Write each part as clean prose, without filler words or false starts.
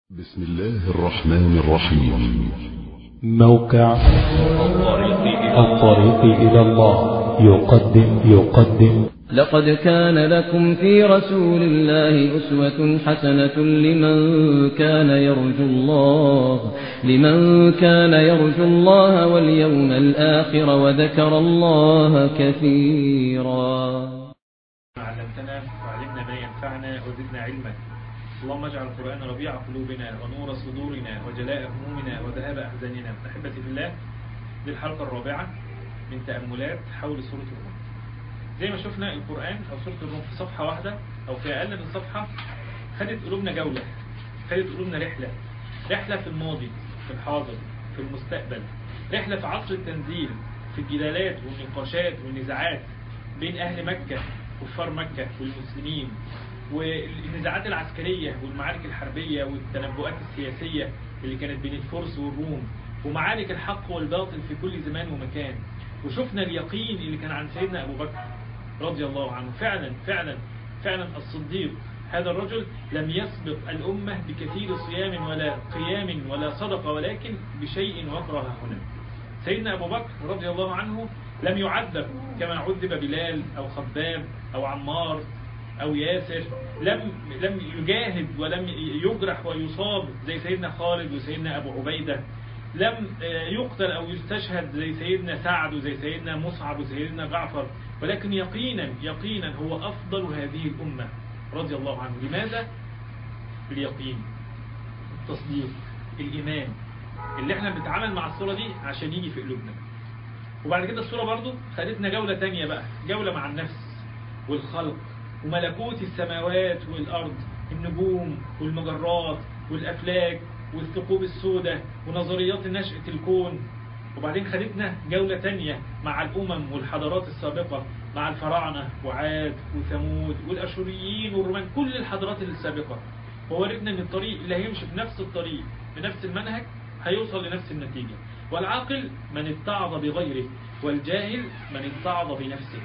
بسم الله الرحمن الرحيم. موقع الطريق إلى الله يقدم لقد كان لكم في رسول الله أسوة حسنة لمن كان يرجو الله واليوم الآخر وذكر الله كثيرا. علمتنا وعلمنا ما ينفعنا وزدنا علما. اللهم اجعل القرآن ربيع قلوبنا ونور صدورنا وجلاء همومنا وذهاب أحزاننا. أحبتي في الله، دي الحلقة الرابعة من تأملات حول سورة الروم. زي ما شفنا القرآن أو سورة الروم في صفحة واحدة أو في أقل من صفحة خدت قلوبنا جولة، خدت قلوبنا رحلة في الماضي، في الحاضر، في المستقبل، رحلة في عصر التنزيل، في الجدالات والنقاشات والنزاعات بين أهل مكة كفار مكة والمسلمين، والنزاعات العسكرية والمعارك الحربية والتنبؤات السياسية اللي كانت بين الفرس والروم، ومعارك الحق والباطل في كل زمان ومكان. وشفنا اليقين اللي كان عن سيدنا أبو بكر رضي الله عنه. فعلا الصديق هذا الرجل لم يسبق الأمة بكثير صيام ولا قيام ولا صدقة، ولكن بشيء وقرها هنا. سيدنا أبو بكر رضي الله عنه لم يعذب كما عذب بلال أو خباب أو عمار أو ياسر، لم يجاهد ولم يجرح ويصاب زي سيدنا خالد وسيدنا أبو عبيدة، لم يقتل أو يستشهد زي سيدنا سعد وزي سيدنا مصعب وسيدنا جعفر، ولكن يقينا هو أفضل هذه الأمة رضي الله عنه. لماذا؟ اليقين، التصديق، الإيمان اللي احنا بنتعامل مع الصورة دي عشان يجي في قلوبنا. وبعد كده الصورة برضو خدتنا جولة تانية بقى، جولة مع النفس والخلق وملكوت السماوات والأرض، النجوم والمجرات والأفلاك والثقوب السوداء ونظريات نشأة الكون. وبعدين خدتنا جولة تانية مع الأمم والحضارات السابقة، مع الفراعنة وعاد وثمود والأشوريين والرومان، كل الحضارات السابقة. وورثنا ان الطريق اللي هيمشي في نفس الطريق بنفس المنهج هيوصل لنفس النتيجة. والعاقل من اتعظ بغيره، والجاهل من اتعظ بنفسه.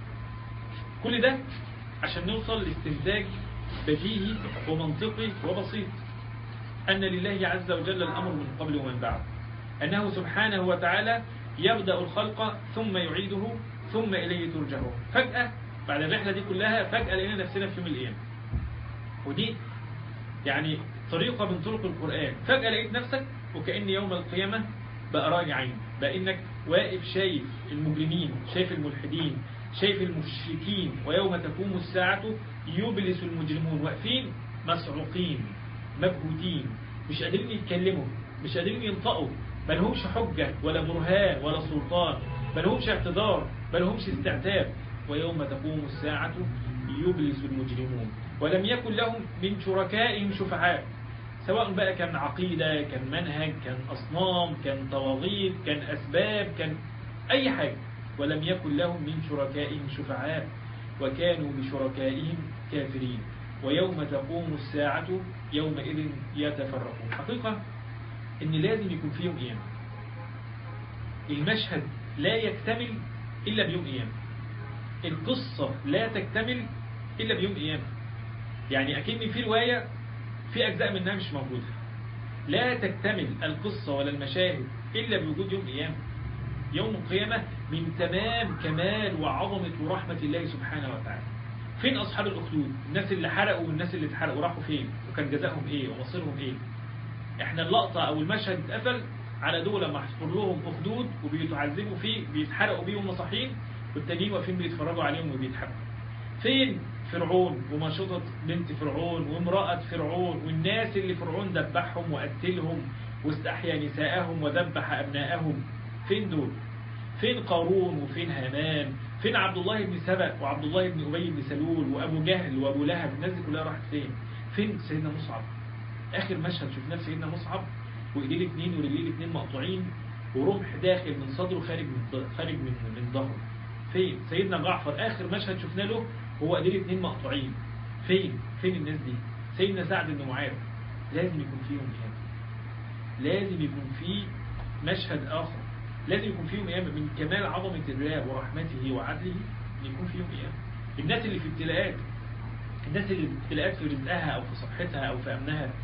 كل ده عشان نوصل لاستنتاج بديهي ومنطقي وبسيط، أن لله عز وجل الأمر من قبل ومن بعد، أنه سبحانه وتعالى يبدأ الخلق ثم يعيده ثم إليه ترجعون. فجأة بعد الرحلة دي كلها فجأة لقينا نفسنا في يوم القيامة. ودي يعني طريقة من طرق القرآن. فجأة لقيت نفسك وكأن يوم القيامة بقى راجع عين، بقى إنك واقف شايف المجرمين، شايف الملحدين، شايف المشركين. ويوم تقوم الساعة يبلس المجرمون، واقفين مسعوقين مبهوتين، مش قادرين يتكلموا، مش قادرين ينطقوا، ما لهمش حجة ولا برهان ولا سلطان، ما لهمش اعتذار، ما لهمش استعتاب. ويوم تقوم الساعة يبلس المجرمون ولم يكن لهم من شركائهم شفعاء، سواء بقى كان عقيدة، كان منهج، كان أصنام، كان طواغيت، كان أسباب، كان أي حاجة. ولم يكن لهم من شركائهم شفعاء وكانوا بشركائهم كافرين. ويوم تقوم الساعة يومئذ يتفرقون. حقيقة إن لازم يكون فيهم قيامة. المشهد لا يكتمل إلا بيوم قيامة. القصة لا تكتمل إلا بيوم قيامة. يعني أكن في رواية في أجزاء منها مش موجودة. لا تكتمل القصة ولا المشاهد إلا بوجود يوم قيامة. يوم القيامة من تمام كمال وعظمة ورحمة الله سبحانه وتعالى. فين أصحاب الأخدود؟ الناس اللي حرقوا والناس اللي اتحرقوا راحوا فين؟ وكان جزاهم إيه ومصيرهم إيه؟ إحنا اللقطة أو المشهد اتقفل على دول محفور لهم أخدود وبيتعذبوا فيه، بيتحرقوا بيهم مصاحين، والتانيين واقفين بيتفرجوا عليهم وبيتحرقوا. فين فرعون ومشطة بنت فرعون وامرأة فرعون والناس اللي فرعون ذبحهم وقتلهم واستحيا نساءهم وذبح أبناءهم؟ فين دول؟ فين قارون وفين هامان؟ فين عبد الله بن سبأ وعبد الله بن أبي بن سلول وأبو جهل وأبو لهب؟ الناس دي كلها راحت فين؟ فين سيدنا مصعب؟ آخر مشهد شفناه سيدنا مصعب وإيديه الاثنين ورجليه الاثنين مقطوعين ورمح داخل من صدره خارج من ظهره. فين سيدنا جعفر؟ آخر مشهد شفنا له هو إيديه الاثنين مقطوعين. فين الناس دي؟ سيدنا سعد بن معاذ. لازم يكون فيهم قيامة، لازم يكون في مشهد آخر، لازم يكون فيهم قيامة. من كمال عظمة الله ورحمته وعدله يكون فيهم قيامة. الناس اللي في ابتلاءات، الناس اللي ابتلاءات في رزقها أو في صحتها أو في أمنها،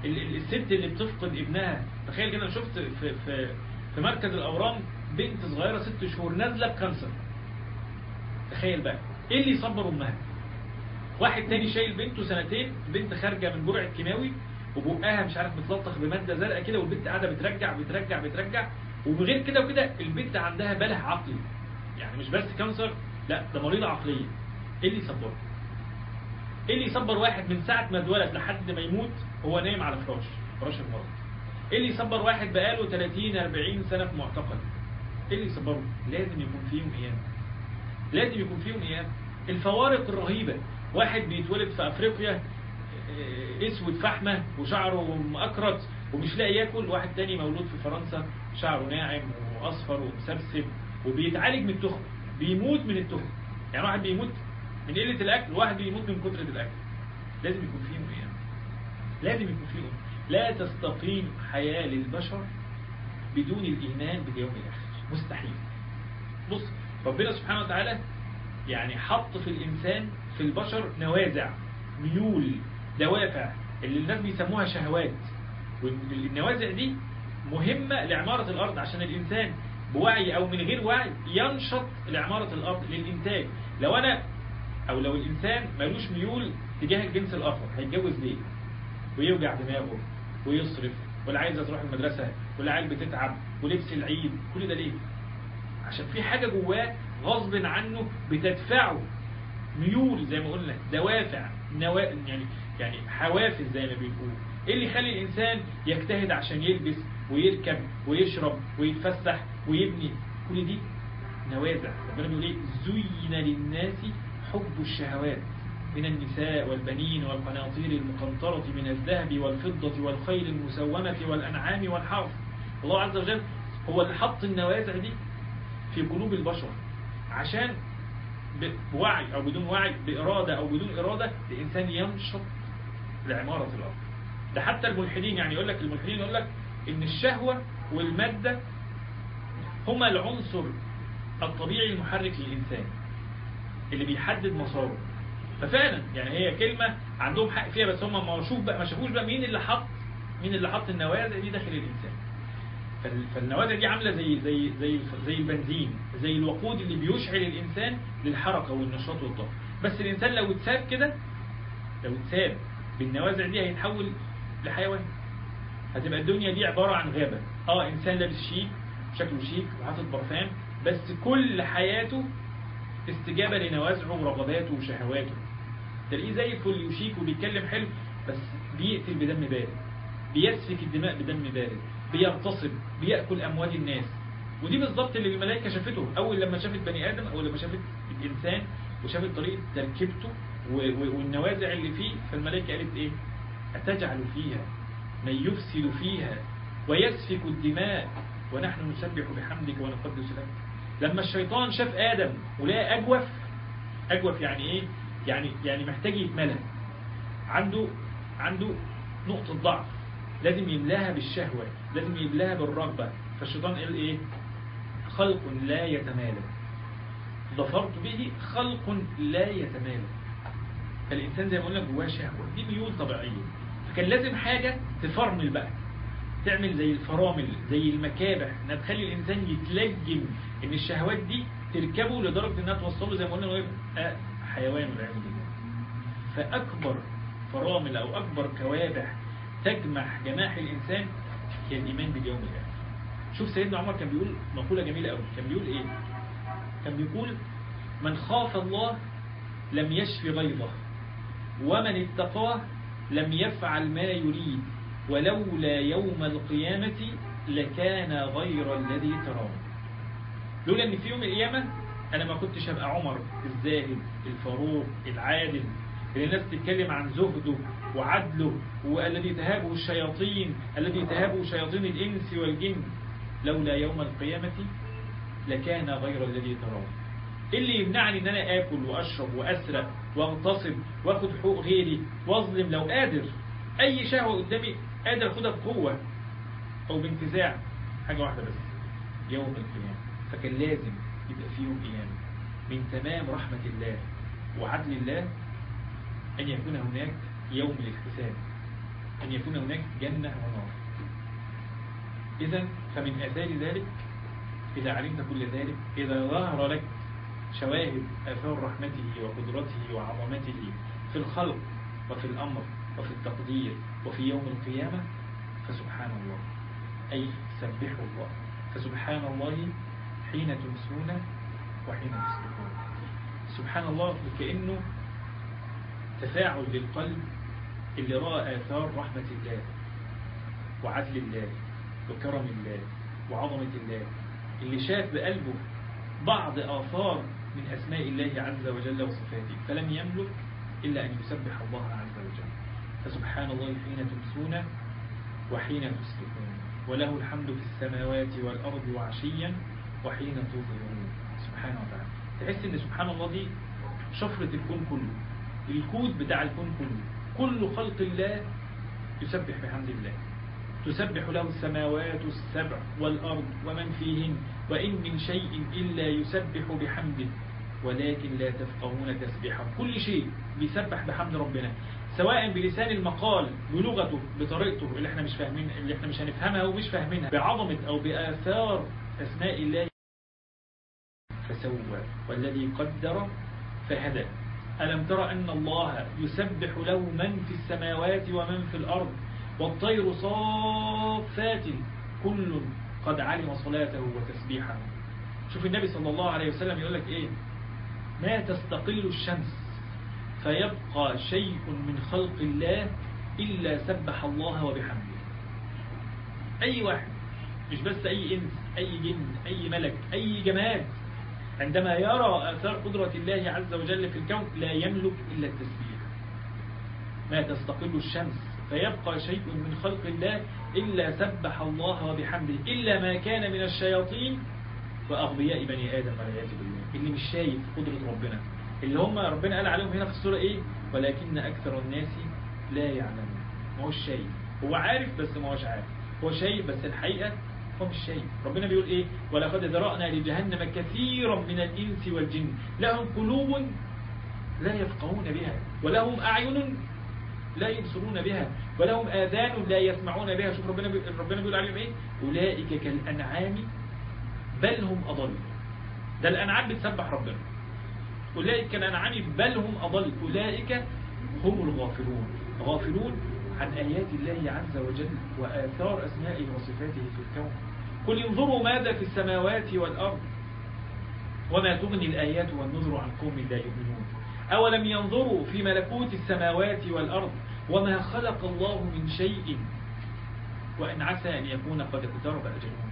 الست اللي بتفقد ابنها. تخيل كده، انا شفت في مركز الاورام بنت صغيره 6 شهور نازله بكانسر. تخيل بقى ايه اللي يصبر امها. واحد تاني شايل بنته 2 سنين، بنت خارجه من جرعه كيماوي وبقها مش عارف متلطخ بماده زرقاء كده، والبنت قاعده بترجع وبغير كده وكده البنت عندها بله عقلي، يعني مش بس كانسر، لا ده مريضه عقليه. ايه اللي يصبره؟ ايه اللي يصبر واحد من ساعه ما اتولد لحد ما يموت هو نايم على فراش المرض؟ ايه اللي يصبر واحد بقاله 30-40 سنه في معتقل؟ ايه اللي يصبره؟ لازم يكون فيهم ايام. الفوارق الرهيبه، واحد بيتولد في افريقيا اسود فحمه وشعره مأكرت ومش لاقي ياكل، واحد تاني مولود في فرنسا شعره ناعم واصفر ومسبسب وبيتعالج من التخم، بيموت من التخم. يعني واحد بيموت من قله الاكل، وواحد بيموت من كثره الاكل. لازم يكون فيهم ايام. لا تستقيم حياه للبشر بدون الايمان باليوم الاخر، مستحيل. بص، ربنا سبحانه وتعالى يعني حط في الانسان في البشر نوازع، ميول، دوافع اللي الناس بيسموها شهوات. والنوازع دي مهمة لعمارة الأرض، عشان الإنسان بوعي أو من غير وعي ينشط لعمارة الأرض للإنتاج. لو الإنسان ملوش ميول تجاه الجنس الآخر، هيتجوز ليه؟ ويوجع دماغه ويصرف، واللي عايزة تروح المدرسة، والعيال بتتعب، ولبس العيد، كل ده ليه؟ عشان في حاجة جواه غصب عنه بتدفعه، ميول زي ما قلنا، دوافع، يعني حوافز زي ما بيقولوا. ايه اللي يخلي الانسان يجتهد عشان يلبس ويركب ويشرب ويتفسح ويبني؟ كل دي نوازع. ربنا بيقول ايه؟ زين للناس حب الشهوات من النساء والبنين والقناطير المقنطرة من الذهب والفضة والخيل المسومة والأنعام والحرث. الله عز وجل هو اللي حط النوازع دي في قلوب البشر، عشان بوعي أو بدون وعي، بإرادة أو بدون إرادة، الإنسان ينشط لعمارة الأرض. ده حتى الملحدين يعني يقول لك إن الشهوة والمادة هما العنصر الطبيعي المحرك للإنسان اللي بيحدد مساره. ففعلا يعني هي كلمة عندهم حق فيها، بس هم ما شافوش بقى مين اللي حط النوازع دي داخل الإنسان. فالنوازع دي عاملة زي البنزين، زي الوقود اللي بيشعل الإنسان للحركة والنشاط والطاقة. بس الإنسان لو اتساب بالنوازع دي هيتحول لحيوان. هتبقى الدنيا دي عبارة عن غابة. إنسان لابس شيك، شكله شيك وحاطط برفان، بس كل حياته استجابة لنوازعه ورغباته وشهواته. تلاقيه زي الفل وشيك وبيتكلم حلو، بس بيقتل بدم بارد، بيسفك الدماء بدم بارد، بيغتصب، بيأكل أموال الناس. ودي بالضبط اللي الملائكة شافته أول لما شافت بني آدم، أول لما شافت الإنسان وشافت طريقة تركيبته والنوازع اللي فيه. فالملائكة قالت إيه؟ أتجعل فيها من يفسد فيها ويسفك الدماء ونحن نسبح بحمدك ونقدس لك. لما الشيطان شاف آدم ولقى أجوف يعني إيه؟ يعني محتاج يتملى، عنده نقطة ضعف، لازم يملاها بالشهوة، لازم يملاها بالرغبة. فالشيطان قال إيه؟ خلق لا يتمالى، ظفرت به خلق لا يتمالى. فالإنسان زي ما قلنا جواه شهوة، دي ميول طبيعية. فكان لازم حاجة تفرمل بقى، تعمل زي الفرامل، زي المكابح، انها تخلي الإنسان يتلجم إن الشهوات دي تركبه لدرجة إنها توصله زي ما قلنا ويبقى حيوان والعياذ بالله. فأكبر فرامل أو أكبر كوابح تجمح جماح الإنسان هي الإيمان باليوم الآخر. شوف سيدنا عمر كان بيقول مقولة جميلة قوي. كان بيقول إيه؟ كان بيقول: من خاف الله لم يشفي غيظه، ومن اتقاه لم يفعل ما يريد، ولولا يوم القيامة لكان غير الذي تراه. لولا ان في يوم القيامة انا ما كنتش هبقى عمر الزاهد الفاروق العادل اللي الناس تتكلم عن زهده وعدله، والذي تهابه الشياطين، الذي تهابه شياطين الإنس والجن. لولا يوم القيامة لكان غير الذي تراه. اللي يمنعني ان انا اكل واشرب واسرق واغتصب واخد حقوق غيري واظلم، لو قادر اي شهوة قدامي قادر اخدها بقوة او بانتزاع، حاجة واحدة بس: يوم القيامة. فكان لازم يبقى في يوم قيامة. من تمام رحمة الله وعدل الله أن يكون هناك يوم الاحتساب، أن يكون هناك جنة ونار. إذن فمن آثار ذلك إذا علمت كل ذلك، إذا ظهر لك شواهد آثار رحمته وقدرته وعظمته في الخلق وفي الأمر وفي التقدير وفي يوم القيامة، فسبحان الله، أي سبحوا الله. فسبحان الله حين تمسون وحين تصبحون. سبحان الله كأنه تفاعل للقلب اللي رأى آثار رحمة الله وعدل الله وكرم الله وعظمة الله، اللي شاف بقلبه بعض آثار من أسماء الله عز وجل وصفاته، فلم يملك إلا أن يسبح الله عز وجل. فسبحان الله حين تمسون وحين تصبحون، وله الحمد في السماوات والأرض وعشيا وحين تظهرون. سبحانه وتعالى. تحس إن سبحان الله دي شفرة الكون كله، الكود بتاع الكون كله، كل خلق الله يسبح بحمد الله. تسبح له السماوات السبع والأرض ومن فيهن وإن من شيء إلا يسبح بحمده ولكن لا تفقهون تسبيحه. كل شيء بيسبح بحمد ربنا، سواء بلسان المقال بلغته بطريقته اللي احنا مش فاهمين، اللي احنا مش هنفهمها ومش فاهمينها، بعظمة أو بآثار أسماء الله. فسوى والذي قدر فهدى. ألم تر أن الله يسبح له من في السماوات ومن في الأرض والطير صافات كل قد علم صلاته وتسبيحه. شوف النبي صلى الله عليه وسلم يقول لك إيه؟ ما تستقل الشمس فيبقى شيء من خلق الله إلا سبح الله وبحمده. أي واحد، مش بس أي إنس، أي جن، أي ملك، أي جماد، عندما يرى آثار قدرة الله عز وجل في الكون لا يملك إلا التسبيح. ما تستقل الشمس فيبقى شيء من خلق الله إلا سبح الله وبحمده، إلا ما كان من الشياطين وأغبياء بني آدم والعياذ بالله، اللي مش شايف قدرة ربنا، اللي هم ربنا قال عليهم هنا في السورة إيه؟ ولكن أكثر الناس لا يعلمون. ما هوش شايف، هو عارف بس ما هوش عارف، هو شايف بس الحقيقة هو مش شايف. ربنا بيقول إيه؟ ولقد ذرأنا لجهنم كثيرا من الإنس والجن لهم قلوب لا يفقهون بها ولهم أعين لا يبصرون بها ولهم آذان لا يسمعون بها. شوف ربنا بيقول عليهم إيه؟ أولئك كالأنعام بل هم أضل. ده الأنعام بتسبح ربنا. أولئك كالأنعام بل هم أضل، أولئك هم الغافلون، غافلون عن آيات الله عز وجل وآثار أسمائه وصفاته في الكون. قل انظروا ماذا في السماوات والأرض وما تغني الآيات والنذر عن قوم لا يؤمنون. أولم ينظروا في ملكوت السماوات والأرض وما خلق الله من شيء وإن عسى أن يكون قد اقترب أجلهم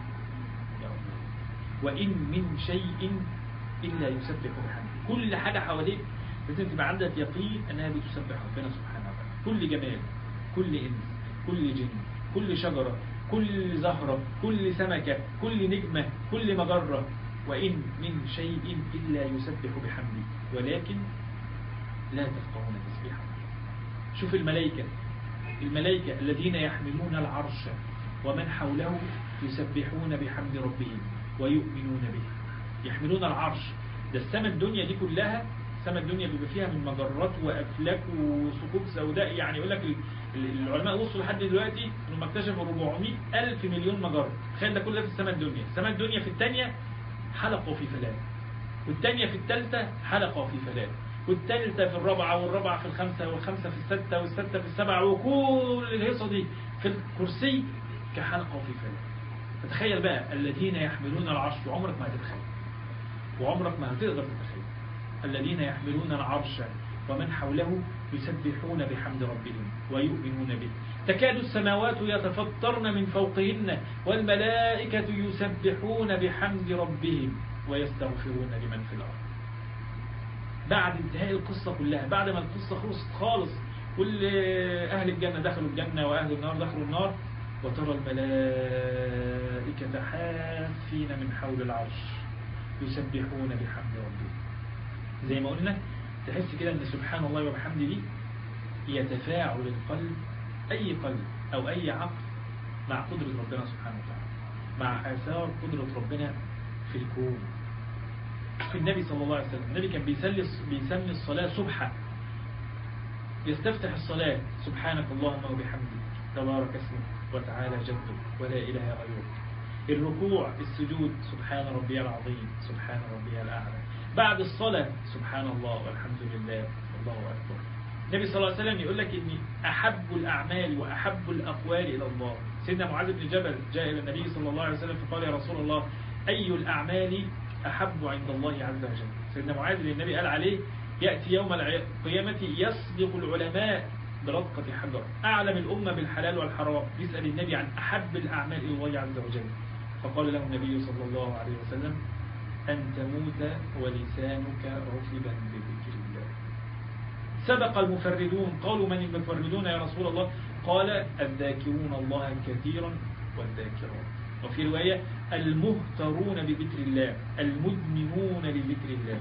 وإن من شيء إلا يسبح بحمده. كل حاجة حواليك لازم تبقى عندك يقين أنها بتسبح ربنا سبحانه وتعالى. كل جمال، كل إنس، كل جن، كل شجرة، كل زهرة، كل سمكة، كل نجمة، كل مجرة، وإن من شيء إلا يسبح بحمده ولكن لا تفقهون تسبيحه. شوف الملائكة الذين يحملون العرش ومن حوله يسبحون بحمد ربهم ويؤمنون به. يحملون العرش، ده السماء الدنيا دي كلها، السماء الدنيا بيبقى فيها من مجرات وأفلاك وثقوب سوداء. يعني يقول لك العلماء وصلوا لحد دلوقتي انهم اكتشفوا 400,000 مليون مجرة. تخيل ده كله في السماء الدنيا. السماء الدنيا في الثانية حلقة وفي فلات، والثانية في الثالثة حلقة وفي فلات، والثالثة في الرابعة، والرابعة في الخمسة، والخمسة في الستة، والستة في السبعة، وكل الهيصة دي في الكرسي كحلقة وفي فلات. فتخيل بقى الذين يحملون العرش، وعمرك ما هتتخيل وعمرك ما هتقدر تتخيل. الذين يحملون العرش ومن حوله يسبحون بحمد ربهم ويؤمنون به. تكاد السماوات يتفطرن من فوقهن والملائكة يسبحون بحمد ربهم ويستغفرون لمن في الأرض. بعد انتهاء القصة كلها، بعد ما القصة خلصت خالص، كل أهل الجنة دخلوا الجنة وأهل النار دخلوا النار، وترى الملائكة حافين من حول العرش يسبحون بحمد ربهم. زي ما قلنا تحس كده ان سبحان الله وبحمده دي هي تفاعل القلب، اي قلب او اي عقل مع قدرة ربنا سبحانه وتعالى، مع آثار قدرة ربنا في الكون. في النبي صلى الله عليه وسلم، النبي كان بيسمي الصلاة سبحة. يستفتح الصلاة سبحانك اللهم وبحمدك تبارك اسمك وتعالى جدك ولا إله غيرك. الركوع السجود سبحان ربي العظيم سبحان ربي الأعلى. بعد الصلاة سبحان الله والحمد لله والله أكبر. النبي صلى الله عليه وسلم يقول لك إن أحب الأعمال وأحب الأقوال إلى الله. سيدنا معاذ بن جبل جاء إلى النبي صلى الله عليه وسلم فقال يا رسول الله أي الأعمال أحب عند الله عز وجل. سيدنا معاذ اللي النبي قال عليه يأتي يوم القيامة يسبق العلماء برقة حجر، أعلم الأمة بالحلال والحرام، يسأل النبي عن أحب الأعمال إلى الله عز وجل. فقال له النبي صلى الله عليه وسلم أن تموت ولسانك رطبا بذكر الله. سبق المفردون. قالوا من المفردون يا رسول الله؟ قال الذاكرون الله كثيرا والذاكرات. وفي رواية المهترون بذكر الله المدمنون لذكر الله.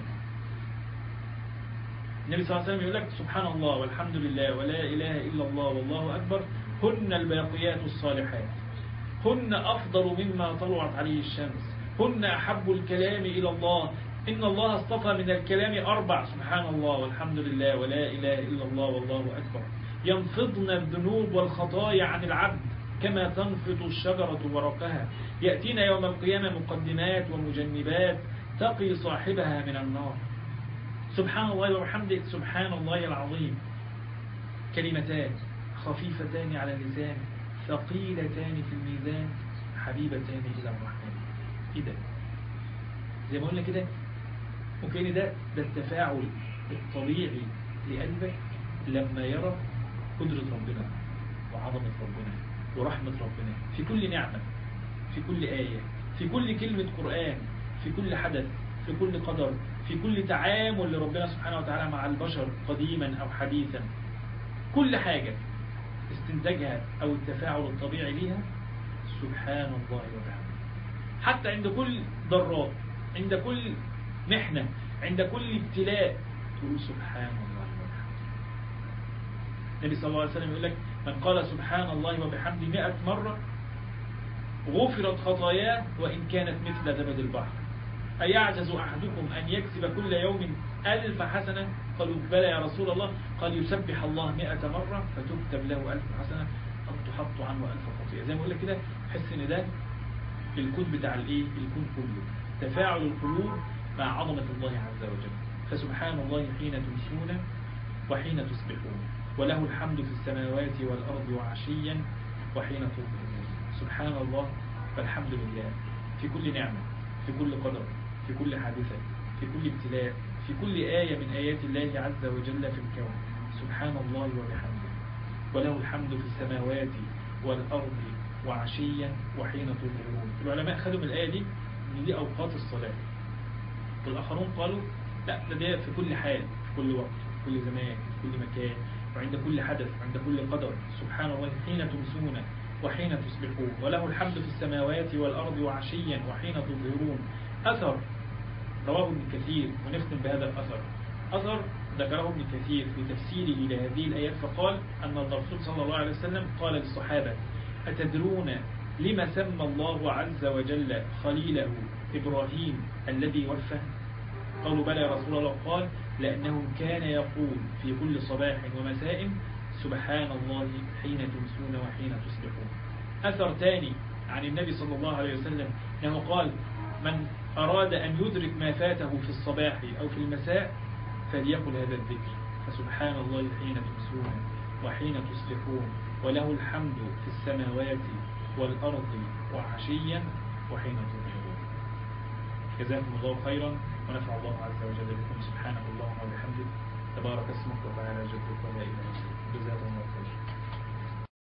النبي صلى الله عليه وسلم يقول لك سبحان الله والحمد لله ولا إله إلا الله والله أكبر هن الباقيات الصالحات، هن أفضل مما طلعت عليه الشمس، هن أحب الكلام إلى الله. إن الله اصطفى من الكلام 4 سبحان الله والحمد لله ولا إله إلا الله والله أكبر. ينفضن الذنوب والخطايا عن العبد كما تنفض الشجرة ورقها. يأتينا يوم القيامة مقدمات ومجنبات تقي صاحبها من النار. سبحان الله وبحمده سبحان الله العظيم. كلمتان خفيفتان على اللسان ثقيلتان في الميزان حبيبتان إلى الرحمن. إيه ده؟ زي ما قلنا كده ممكن ده التفاعل الطبيعي لقلبك لما يرى قدرة ربنا وعظمة ربنا ورحمة ربنا في كل نعمة، في كل آية، في كل كلمة قرآن، في كل حدث، في كل قدر، في كل تعامل لربنا سبحانه وتعالى مع البشر قديما أو حديثا. كل حاجة استنتاجها أو التفاعل الطبيعي ليها سبحان الله وبحمده. حتى عند كل ضراء، عند كل محنة، عند كل ابتلاء تقول سبحان الله وبحمده. النبي صلى الله عليه وسلم يقول لك من قال سبحان الله وبحمده 100 مرة غفرت خطاياه وإن كانت مثل زبد البحر. أيعجز أحدكم أن يكسب كل يوم 1000 حسنة؟ قالوا بلى يا رسول الله. قال يسبح الله 100 مرة فتكتب له 1000 حسنة أو تحط عنه 1000 خطيئة. زي ما أقول لك كده حس إن ده الكون بتاع الإيه؟ الكون كله تفاعل القلوب مع عظمة الله عز وجل. فسبحان الله حين تمسون وحين تصبحون وله الحمد في السماوات والأرض وعشيا وحين تظهرون. سبحان الله والحمد لله في كل نعمة، في كل قدر، في كل حادثة، في كل ابتلاء، في كل آية من آيات الله عز وجل في الكون. سبحان الله وبحمده وله الحمد في السماوات والأرض وعشيا وحين تظهرون. العلماء خدوا من الآية دي إن دي أوقات الصلاة، والآخرون قالوا لا ده في كل حال، في كل وقت، في كل زمان، في كل مكان، وعند كل حدث، عند كل قدر. سبحان الله حين تمسون وحين تصبحون وله الحمد في السماوات والأرض وعشيا وحين تظهرون. أثر رواه ابن كثير، ونختم بهذا الأثر. أثر ذكره ابن كثير في تفسيره لهذه الآيات فقال أن الرسول صلى الله عليه وسلم قال للصحابة أتدرون لما سمى الله عز وجل خليله إبراهيم الذي وفى؟ قالوا بلى يا رسول الله. قال لأنه كان يقول في كل صباح ومساء سبحان الله حين تمسون وحين تصبحون. أثر ثاني عن النبي صلى الله عليه وسلم أنه قال من أراد أن يدرك ما فاته في الصباح أو في المساء فليقل هذا الذكر فسبحان الله حين تمسون وحين تصبحون وله الحمد في السماوات والأرض وعشيا وحين تظهرون. جزاكم الله خيرا ونفع الله عز وجل بكم. سبحانك اللهم وبحمدك تبارك اسمك وتعالى جدك ولا إله إلا أنت. جزاكم الله خيرا.